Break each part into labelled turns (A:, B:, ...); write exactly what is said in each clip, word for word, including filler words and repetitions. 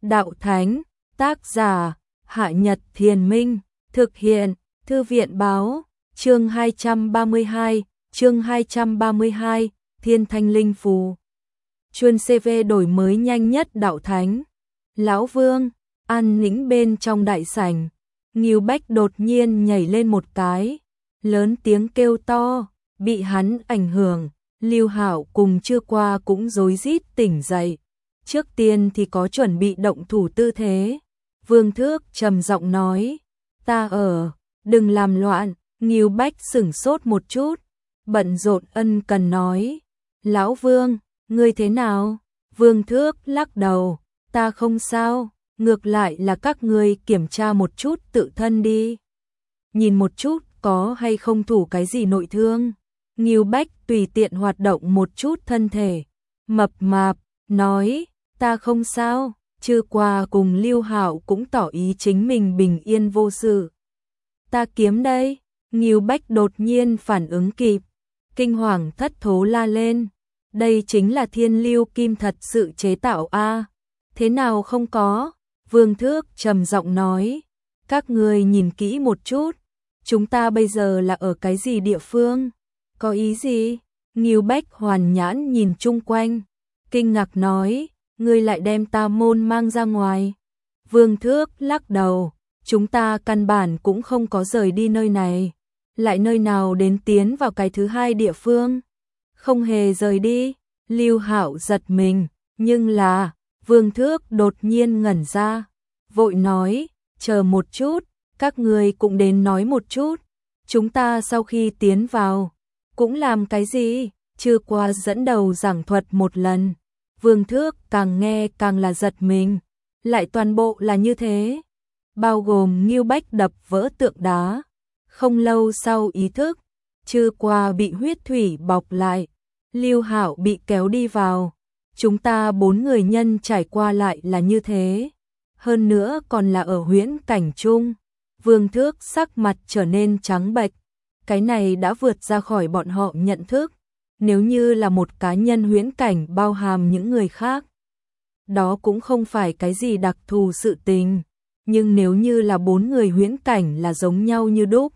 A: Đạo Thánh, tác giả, Hạ Nhật Thiền Minh, thực hiện, Thư viện Báo, chương hai trăm ba mươi hai, chương hai trăm ba mươi hai, Thiên Thanh Linh Phù. Chuân xê vê đổi mới nhanh nhất Đạo Thánh. Lão Vương, an nĩnh bên trong đại sảnh, Ngưu Bách đột nhiên nhảy lên một cái, lớn tiếng kêu to, bị hắn ảnh hưởng, Lưu Hạo cùng Chưa Qua cũng rối rít tỉnh dậy. Trước tiên thì có chuẩn bị động thủ tư thế. Vương Thước trầm giọng nói, ta ở, đừng làm loạn. Ngưu Bách sửng sốt một chút, bận rộn ân cần nói, Lão Vương, ngươi thế nào? Vương Thước lắc đầu, ta không sao, ngược lại là các ngươi kiểm tra một chút tự thân đi. Nhìn một chút có hay không thủ cái gì nội thương. Ngưu Bách tùy tiện hoạt động một chút thân thể, mập mạp, nói, ta không sao. Chưa Qua cùng Lưu Hạo cũng tỏ ý chính mình bình yên vô sự. Ta kiếm đây. Ngưu Bách đột nhiên phản ứng kịp, kinh hoàng thất thố la lên, đây chính là Thiên Lưu Kim thật sự chế tạo a? À? Thế nào không có? Vương Thước trầm giọng nói, các ngươi nhìn kỹ một chút, chúng ta bây giờ là ở cái gì địa phương? Có ý gì? Ngưu Bách hoàn nhãn nhìn chung quanh, kinh ngạc nói, ngươi lại đem ta môn mang ra ngoài. Vương Thước lắc đầu, chúng ta căn bản cũng không có rời đi nơi này. Lại nơi nào đến tiến vào cái thứ hai địa phương? Không hề rời đi. Lưu Hạo giật mình, nhưng là, Vương Thước đột nhiên ngẩn ra, vội nói, chờ một chút, các người cũng đến nói một chút, chúng ta sau khi tiến vào, cũng làm cái gì? Chưa Qua dẫn đầu giảng thuật một lần, Vương Thước càng nghe càng là giật mình, lại toàn bộ là như thế, bao gồm Ngưu Bách đập vỡ tượng đá. Không lâu sau ý thức, Chưa Qua bị huyết thủy bọc lại, Lưu Hạo bị kéo đi vào. Chúng ta bốn người nhân trải qua lại là như thế. Hơn nữa còn là ở huyễn cảnh chung. Vương Thước sắc mặt trở nên trắng bệch. Cái này đã vượt ra khỏi bọn họ nhận thức. Nếu như là một cá nhân huyễn cảnh bao hàm những người khác, đó cũng không phải cái gì đặc thù sự tình. Nhưng nếu như là bốn người huyễn cảnh là giống nhau như đúc,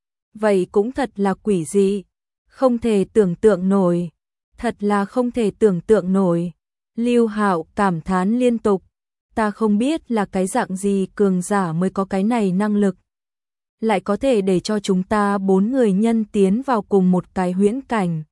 A: vậy cũng thật là quỷ dị, không thể tưởng tượng nổi, thật là không thể tưởng tượng nổi. Lưu Hạo cảm thán liên tục, ta không biết là cái dạng gì cường giả mới có cái này năng lực, lại có thể để cho chúng ta bốn người nhân tiến vào cùng một cái huyễn cảnh.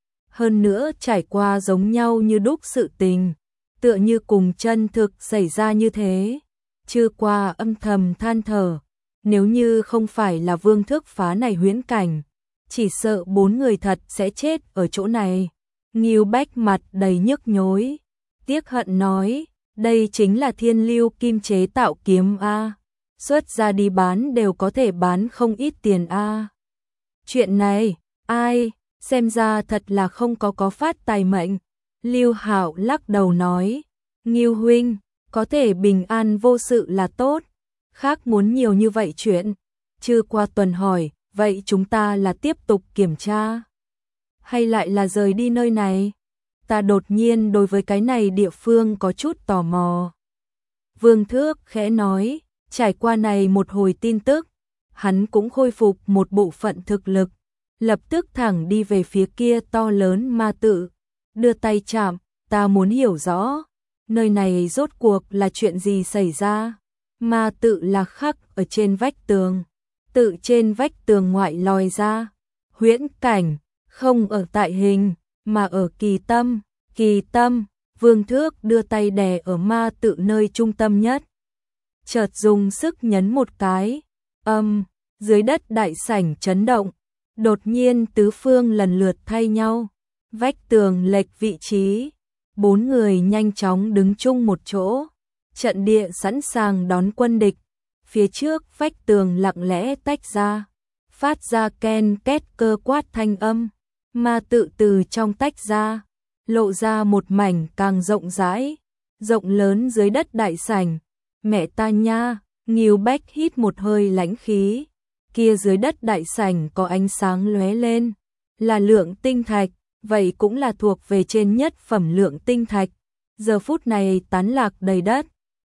A: Hơn nữa trải qua giống nhau như đúc sự tình, tựa như cùng chân thực xảy ra như thế. Chưa Qua âm thầm than thở, nếu như không phải là Vương Thước phá này huyễn cảnh, chỉ sợ bốn người thật sẽ chết ở chỗ này. Ngưu Bách mặt đầy nhức nhối, tiếc hận nói, đây chính là Thiên Lưu Kim chế tạo kiếm a, xuất ra đi bán đều có thể bán không ít tiền a. Chuyện này, ai, xem ra thật là không có có phát tài mệnh. Lưu Hạo lắc đầu nói, Ngưu huynh, có thể bình an vô sự là tốt, khác muốn nhiều như vậy chuyện. Chưa Qua tuần hỏi, vậy chúng ta là tiếp tục kiểm tra, hay lại là rời đi nơi này? Ta đột nhiên đối với cái này địa phương có chút tò mò. Vương Thước khẽ nói, trải qua này một hồi tin tức, hắn cũng khôi phục một bộ phận thực lực, lập tức thẳng đi về phía kia to lớn ma tự, đưa tay chạm, ta muốn hiểu rõ, nơi này rốt cuộc là chuyện gì xảy ra. Ma tự là khắc ở trên vách tường, tự trên vách tường ngoại lòi ra, huyễn cảnh, không ở tại hình, mà ở kỳ tâm, kỳ tâm. Vương Thước đưa tay đè ở ma tự nơi trung tâm nhất, chợt dùng sức nhấn một cái, âm, dưới đất đại sảnh chấn động, đột nhiên tứ phương lần lượt thay nhau, vách tường lệch vị trí, bốn người nhanh chóng đứng chung một chỗ. Trận địa sẵn sàng đón quân địch, phía trước vách tường lặng lẽ tách ra, phát ra ken két cơ quát thanh âm, ma tự từ trong tách ra, lộ ra một mảnh càng rộng rãi, rộng lớn dưới đất đại sảnh. Mẹ ta nha, Ngưu Bách hít một hơi lãnh khí, kia dưới đất đại sảnh có ánh sáng lóe lên, là lượng tinh thạch, vậy cũng là thuộc về trên nhất phẩm lượng tinh thạch, giờ phút này tán lạc đầy đất.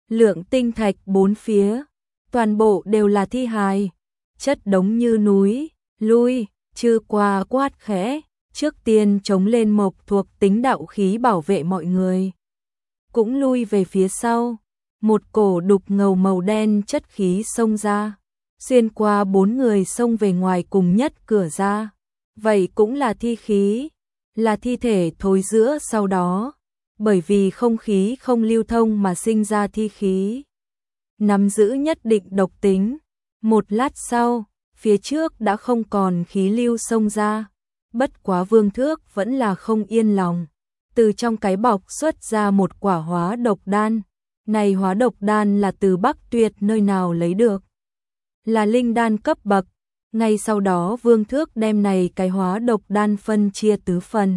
A: lượng tinh thạch bốn phía, toàn bộ đều là thi hài, chất đống như núi. Lui, Chư Qua quát khẽ, trước tiên chống lên mộc thuộc tính đạo khí bảo vệ mọi người. Cũng lui về phía sau, một cổ đục ngầu màu đen chất khí xông ra, xuyên qua bốn người xông về ngoài cùng nhất cửa ra. Vậy cũng là thi khí, là thi thể thối rữa sau đó, bởi vì không khí không lưu thông mà sinh ra thi khí. Nắm giữ nhất định độc tính, một lát sau, phía trước đã không còn khí lưu xông ra, bất quá Vương Thước vẫn là không yên lòng. Từ trong cái bọc xuất ra một quả hóa độc đan, này hóa độc đan là từ Bắc Tuyệt nơi nào lấy được, là linh đan cấp bậc. Ngay sau đó Vương Thước đem này cái hóa độc đan phân chia tứ phần.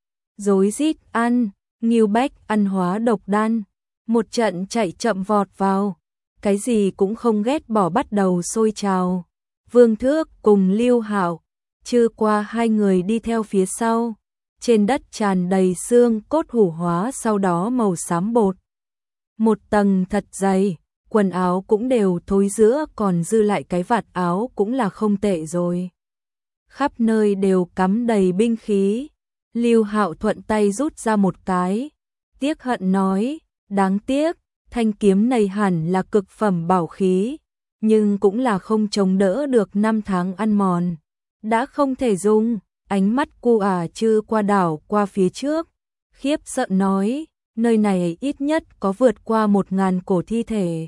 A: Rối rít ăn, Ngưu Bách ăn hóa độc đan, một trận chạy chậm vọt vào, cái gì cũng không ghét bỏ bắt đầu sôi trào. Vương Thước cùng Lưu Hạo, Chư Qua hai người đi theo phía sau, trên đất tràn đầy xương cốt hủ hóa sau đó màu xám bột. Một tầng thật dày, quần áo cũng đều thối rữa, còn dư lại cái vạt áo cũng là không tệ rồi. Khắp nơi đều cắm đầy binh khí. Lưu Hạo thuận tay rút ra một cái, tiếc hận nói, đáng tiếc, thanh kiếm này hẳn là cực phẩm bảo khí, nhưng cũng là không chống đỡ được năm tháng ăn mòn, đã không thể dùng. Ánh mắt cu ả Chư Qua đảo qua phía trước, khiếp sợ nói, nơi này ít nhất có vượt qua một ngàn cổ thi thể.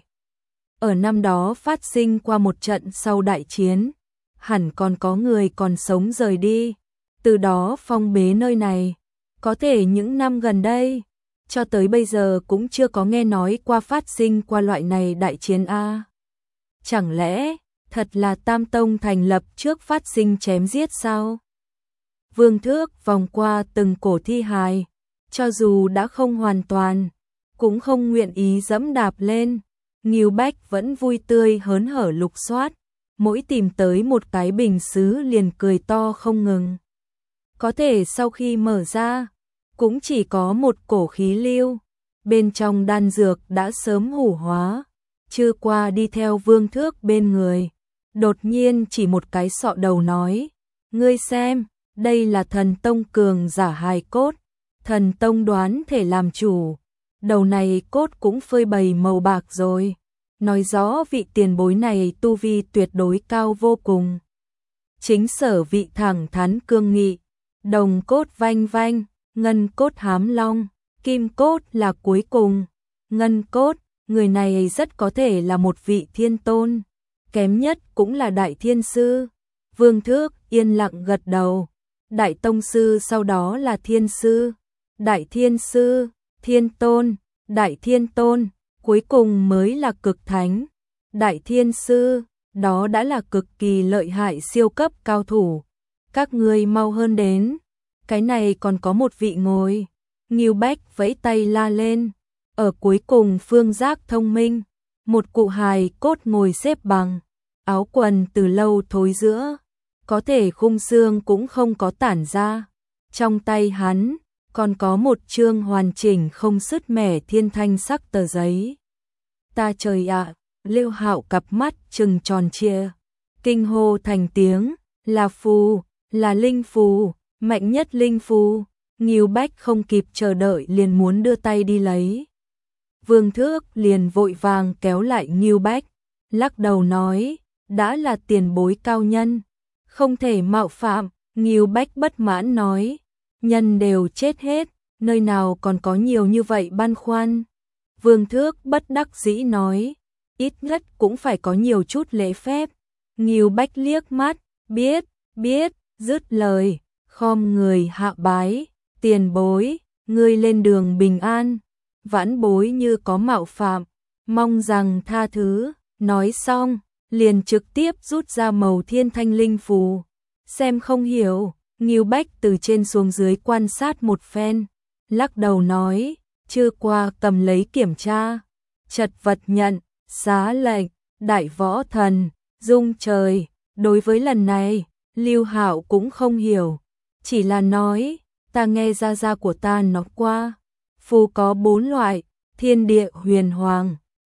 A: Ở năm đó phát sinh qua một trận sau đại chiến, hẳn còn có người còn sống rời đi, từ đó phong bế nơi này. Có thể những năm gần đây, cho tới bây giờ cũng chưa có nghe nói qua phát sinh qua loại này đại chiến a. Chẳng lẽ, thật là Tam Tông thành lập trước phát sinh chém giết sao? Vương Thước vòng qua từng cổ thi hài, cho dù đã không hoàn toàn, cũng không nguyện ý dẫm đạp lên. Ngưu Bách vẫn vui tươi hớn hở lục soát, mỗi tìm tới một cái bình sứ liền cười to không ngừng. Có thể sau khi mở ra, cũng chỉ có một cổ khí lưu, bên trong đan dược đã sớm hủ hóa. Chư Qua đi theo Vương Thước bên người, đột nhiên chỉ một cái sọ đầu nói, ngươi xem, đây là thần tông cường giả hài cốt, thần tông đoán thể làm chủ, đầu này cốt cũng phơi bày màu bạc rồi, nói rõ vị tiền bối này tu vi tuyệt đối cao vô cùng. Chính sở vị thẳng thắn cương nghị, đồng cốt vanh vanh, ngân cốt hám long, kim cốt là cuối cùng. Ngân cốt, người này rất có thể là một vị thiên tôn, kém nhất cũng là đại thiên sư. Vương Thước yên lặng gật đầu, đại tông sư sau đó là thiên sư, đại thiên sư, thiên tôn, đại thiên tôn, cuối cùng mới là cực thánh. Đại thiên sư, đó đã là cực kỳ lợi hại siêu cấp cao thủ. Các ngươi mau hơn đến, cái này còn có một vị ngồi. Ngưu Bách vẫy tay la lên. Ở cuối cùng phương giác thông minh, một cụ hài cốt ngồi xếp bằng, áo quần từ lâu thối rữa, có thể khung xương cũng không có tản ra. Trong tay hắn còn có một chương hoàn chỉnh không sứt mẻ thiên thanh sắc tờ giấy. Ta trời ạ, Lưu Hạo cặp mắt trừng tròn trịa, kinh hô thành tiếng, là phù, là linh phù, mạnh nhất linh phù. Ngưu Bách không kịp chờ đợi liền muốn đưa tay đi lấy. Vương Thước liền vội vàng kéo lại Ngưu Bách, lắc đầu nói, đã là tiền bối cao nhân, không thể mạo phạm. Ngưu Bách bất mãn nói, nhân đều chết hết, nơi nào còn có nhiều như vậy băn khoăn. Vương Thước bất đắc dĩ nói, ít nhất cũng phải có nhiều chút lễ phép. Ngưu Bách liếc mắt, biết, biết, dứt lời, khom người hạ bái, tiền bối, ngươi lên đường bình an, vãn bối như có mạo phạm, mong rằng tha thứ. Nói xong, liền trực tiếp rút ra màu thiên thanh linh phù. Xem không hiểu, Ngưu Bách từ trên xuống dưới quan sát một phen, lắc đầu nói, Chư Qua cầm lấy kiểm tra, chật vật nhận, xá lệnh, đại võ thần, dung trời. Đối với lần này, Lưu Hạo cũng không hiểu, chỉ là nói, ta nghe gia gia của ta nói qua, phù có bốn loại, thiên địa huyền hoàng,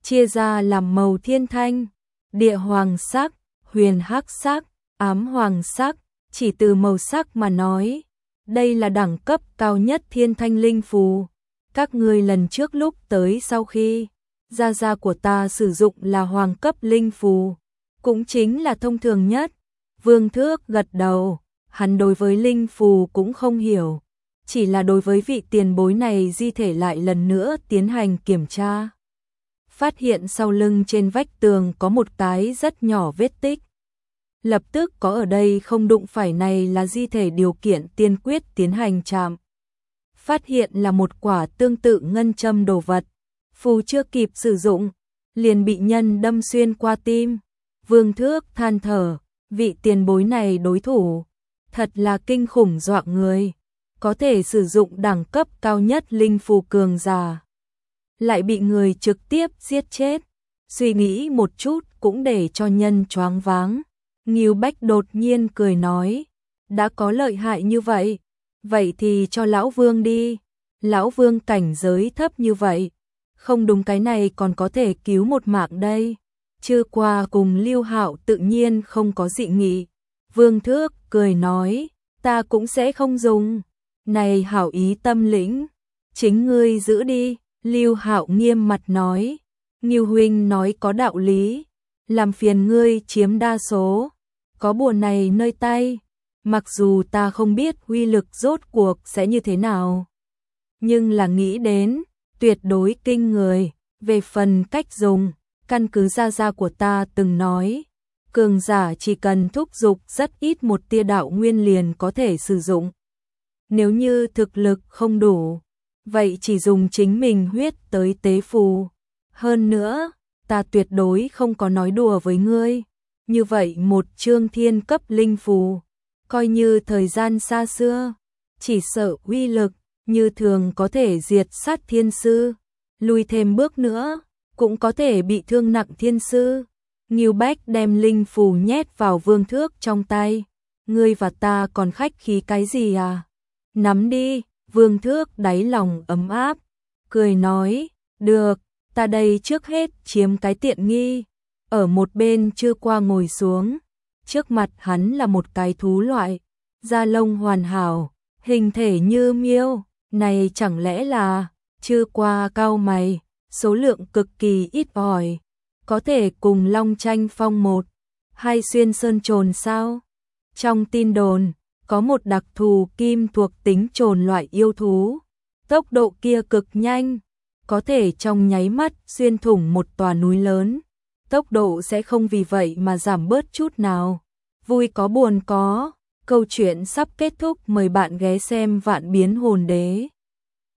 A: chia ra làm màu thiên thanh, địa hoàng sắc, huyền hắc sắc, ám hoàng sắc, chỉ từ màu sắc mà nói, đây là đẳng cấp cao nhất thiên thanh linh phù. Các ngươi lần trước lúc tới sau khi gia gia của ta sử dụng là hoàng cấp linh phù, cũng chính là thông thường nhất. Vương Thước gật đầu, hắn đối với linh phù cũng không hiểu, chỉ là đối với vị tiền bối này di thể lại lần nữa tiến hành kiểm tra. Phát hiện sau lưng trên vách tường có một cái rất nhỏ vết tích. Lập tức có ở đây không đụng phải này là di thể điều kiện tiên quyết tiến hành chạm. Phát hiện là một quả tương tự ngân châm đồ vật, phù chưa kịp sử dụng, liền bị nhân đâm xuyên qua tim. Vương Thước than thở, vị tiền bối này đối thủ, thật là kinh khủng dọa người, có thể sử dụng đẳng cấp cao nhất linh phù cường giả, lại bị người trực tiếp giết chết. Suy nghĩ một chút cũng để cho nhân choáng váng. Ngưu Bách đột nhiên cười nói, đã có lợi hại như vậy, vậy thì cho lão Vương đi. Lão Vương cảnh giới thấp như vậy, không đúng cái này còn có thể cứu một mạng đây. Chư qua cùng Lưu Hạo tự nhiên không có dị nghị. Vương Thước cười nói, ta cũng sẽ không dùng. Này hảo ý tâm lĩnh, chính ngươi giữ đi. Lưu Hạo nghiêm mặt nói, Ngưu huynh nói có đạo lý, làm phiền ngươi chiếm đa số. Có bùa này nơi tay, mặc dù ta không biết uy lực rốt cuộc sẽ như thế nào, nhưng là nghĩ đến, tuyệt đối kinh người. Về phần cách dùng, căn cứ gia gia của ta từng nói, cường giả chỉ cần thúc dục rất ít một tia đạo nguyên liền có thể sử dụng. Nếu như thực lực không đủ, vậy chỉ dùng chính mình huyết tới tế phù. Hơn nữa, ta tuyệt đối không có nói đùa với ngươi. Như vậy một chương thiên cấp linh phù, coi như thời gian xa xưa, chỉ sợ uy lực như thường có thể diệt sát thiên sư, lùi thêm bước nữa cũng có thể bị thương nặng thiên sư. Ngưu Bách đem linh phù nhét vào Vương Thước trong tay, ngươi và ta còn khách khí cái gì à? Nắm đi. Vương Thước đáy lòng ấm áp, cười nói, được, ta đây trước hết chiếm cái tiện nghi. Ở một bên Chư Qua ngồi xuống, trước mặt hắn là một cái thú loại, da lông hoàn hảo, hình thể như miêu, này chẳng lẽ là... Chư Qua cau mày, số lượng cực kỳ ít ỏi, có thể cùng Long Tranh Phong một, hai xuyên sơn trồn sao? Trong tin đồn, có một đặc thù kim thuộc tính trồn loại yêu thú, tốc độ kia cực nhanh, có thể trong nháy mắt xuyên thủng một tòa núi lớn. Tốc độ sẽ không vì vậy mà giảm bớt chút nào. Vui có buồn có, câu chuyện sắp kết thúc, mời bạn ghé xem Vạn Biến Hồn Đế.